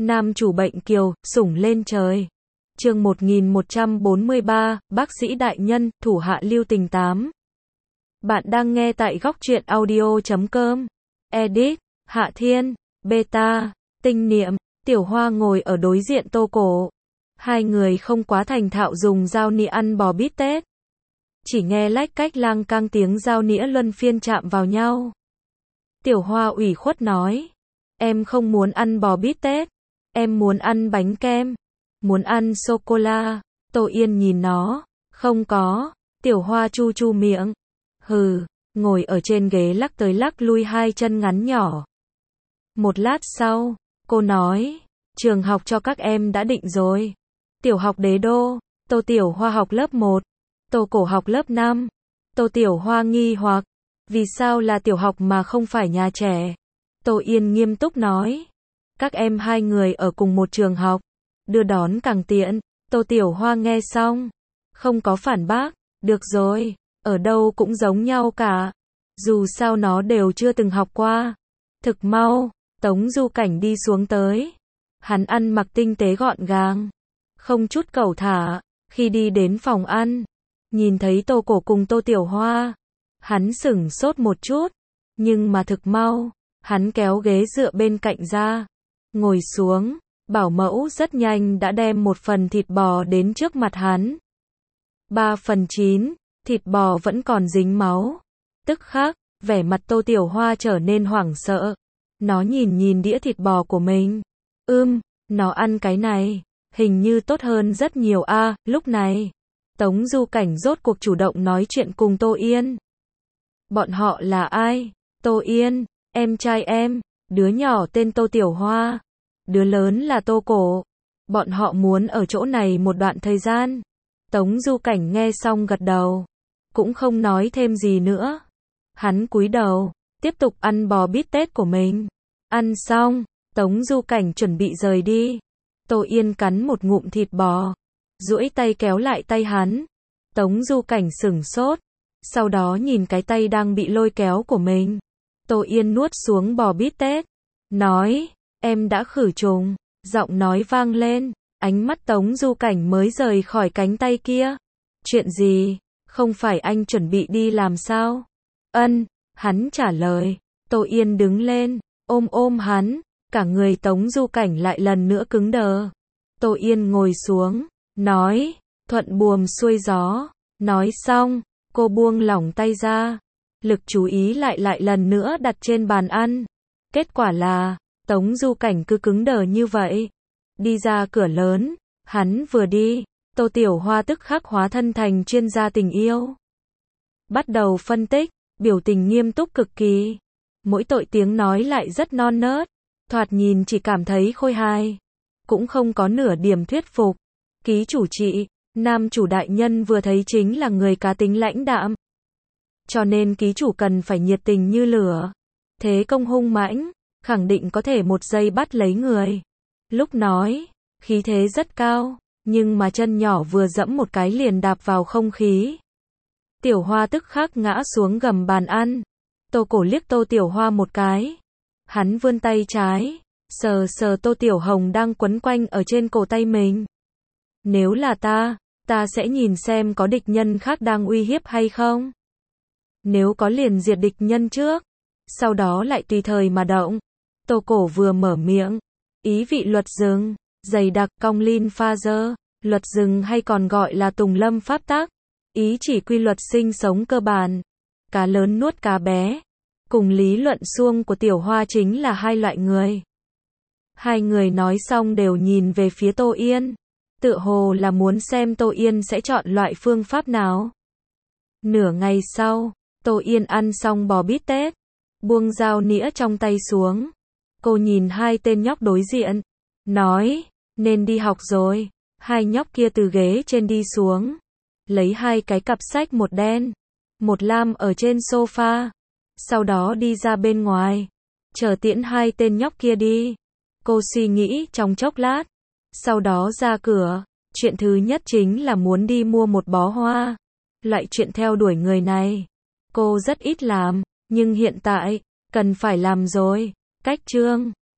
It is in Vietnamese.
Nam chủ bệnh kiều, sủng lên trời. Chương 1143, bác sĩ đại nhân, thủ hạ lưu tình 8. Bạn đang nghe tại góc truyện audio.com. Edit, Hạ Thiên, Beta, Tinh Niệm, Tiểu Hoa ngồi ở đối diện Tô Cổ. Hai người không quá thành thạo dùng dao nĩa ăn bò bít tết. Chỉ nghe lách cách lang cang tiếng dao nĩa luân phiên chạm vào nhau. Tiểu Hoa ủy khuất nói. Em không muốn ăn bò bít tết. Em muốn ăn bánh kem. Muốn ăn sô-cô-la. Tô Yên nhìn nó. Không có. Tiểu Hoa chu chu miệng. Hừ. Ngồi ở trên ghế lắc tới lắc lui hai chân ngắn nhỏ. Một lát sau, cô nói. Trường học cho các em đã định rồi. Tiểu học Đế Đô. Tô Tiểu Hoa học lớp 1. Tô Cổ học lớp 5. Tô Tiểu Hoa nghi hoặc. Vì sao là tiểu học mà không phải nhà trẻ? Tô Yên nghiêm túc nói. Các em hai người ở cùng một trường học. Đưa đón càng tiện. Tô Tiểu Hoa nghe xong. Không có phản bác. Được rồi. Ở đâu cũng giống nhau cả. Dù sao nó đều chưa từng học qua. Thực mau. Tống Du Cảnh đi xuống tới. Hắn ăn mặc tinh tế gọn gàng. Không chút cẩu thả. Khi đi đến phòng ăn. Nhìn thấy Tô Cổ cùng Tô Tiểu Hoa. Hắn sửng sốt một chút. Nhưng mà thực mau. Hắn kéo ghế dựa bên cạnh ra. Ngồi xuống. Bảo mẫu rất nhanh đã đem một phần thịt bò đến trước mặt hắn. 3/9. Thịt bò vẫn còn dính máu. Tức khắc, vẻ mặt Tô Tiểu Hoa trở nên hoảng sợ. Nó nhìn đĩa thịt bò của mình. Nó ăn cái này. Hình như tốt hơn rất nhiều a. Lúc này, Tống Du Cảnh rốt cuộc chủ động nói chuyện cùng Tô Yên. Bọn họ là ai? Tô Yên, em trai em. Đứa nhỏ tên Tô Tiểu Hoa. Đứa lớn là Tô Cổ. Bọn họ muốn ở chỗ này một đoạn thời gian. Tống Du Cảnh nghe xong gật đầu. Cũng không nói thêm gì nữa. Hắn cúi đầu, tiếp tục ăn bò bít tết của mình. Ăn xong, Tống Du Cảnh chuẩn bị rời đi. Tô Yên cắn một ngụm thịt bò. Duỗi tay kéo lại tay hắn. Tống Du Cảnh sửng sốt. Sau đó nhìn cái tay đang bị lôi kéo của mình. Tô Yên nuốt xuống bò bít tết. Nói, em đã khử trùng. Giọng nói vang lên. Ánh mắt Tống Du Cảnh mới rời khỏi cánh tay kia. Chuyện gì? Không phải anh chuẩn bị đi làm sao? Hắn trả lời. Tô Yên đứng lên, ôm hắn. Cả người Tống Du Cảnh lại lần nữa cứng đờ. Tô Yên ngồi xuống, nói, thuận buồm xuôi gió. Nói xong, cô buông lỏng tay ra. Lực chú ý lại lần nữa đặt trên bàn ăn. Kết quả là, Tống Du Cảnh cứ cứng đờ như vậy. Đi ra cửa lớn, hắn vừa đi, Tô Tiểu Hoa tức khắc hóa thân thành chuyên gia tình yêu. Bắt đầu phân tích, biểu tình nghiêm túc cực kỳ. Mỗi tội tiếng nói lại rất non nớt, thoạt nhìn chỉ cảm thấy khôi hài. Cũng không có nửa điểm thuyết phục. Ký chủ trị, nam chủ đại nhân vừa thấy chính là người cá tính lãnh đạm. Cho nên ký chủ cần phải nhiệt tình như lửa. Thế công hung mãnh, khẳng định có thể một giây bắt lấy người. Lúc nói, khí thế rất cao, nhưng mà chân nhỏ vừa dẫm một cái liền đạp vào không khí. Tiểu Hoa tức khắc ngã xuống gầm bàn ăn. Tô Cổ liếc Tô Tiểu Hoa một cái. Hắn vươn tay trái, sờ Tô Tiểu Hồng đang quấn quanh ở trên cổ tay mình. Nếu là ta sẽ nhìn xem có địch nhân khác đang uy hiếp hay không. Nếu có liền diệt địch nhân trước, sau đó lại tùy thời mà động. Tô Cổ vừa mở miệng, ý vị luật rừng, dày đặc cong lin pha dơ, luật rừng hay còn gọi là tùng lâm pháp tắc, ý chỉ quy luật sinh sống cơ bản, cá lớn nuốt cá bé, cùng lý luận suông của Tiểu Hoa chính là hai loại người. Hai người nói xong đều nhìn về phía Tô Yên, tựa hồ là muốn xem Tô Yên sẽ chọn loại phương pháp nào. Nửa ngày sau, Tô Yên ăn xong bò bít tết, buông dao nĩa trong tay xuống. Cô nhìn hai tên nhóc đối diện, nói, nên đi học rồi. Hai nhóc kia từ ghế trên đi xuống, lấy hai cái cặp sách, một đen, một lam ở trên sofa. Sau đó đi ra bên ngoài, chờ tiễn hai tên nhóc kia đi. Cô suy nghĩ trong chốc lát, sau đó ra cửa. Chuyện thứ nhất chính là muốn đi mua một bó hoa. Loại chuyện theo đuổi người này, cô rất ít làm, nhưng hiện tại, cần phải làm rồi. Cách chương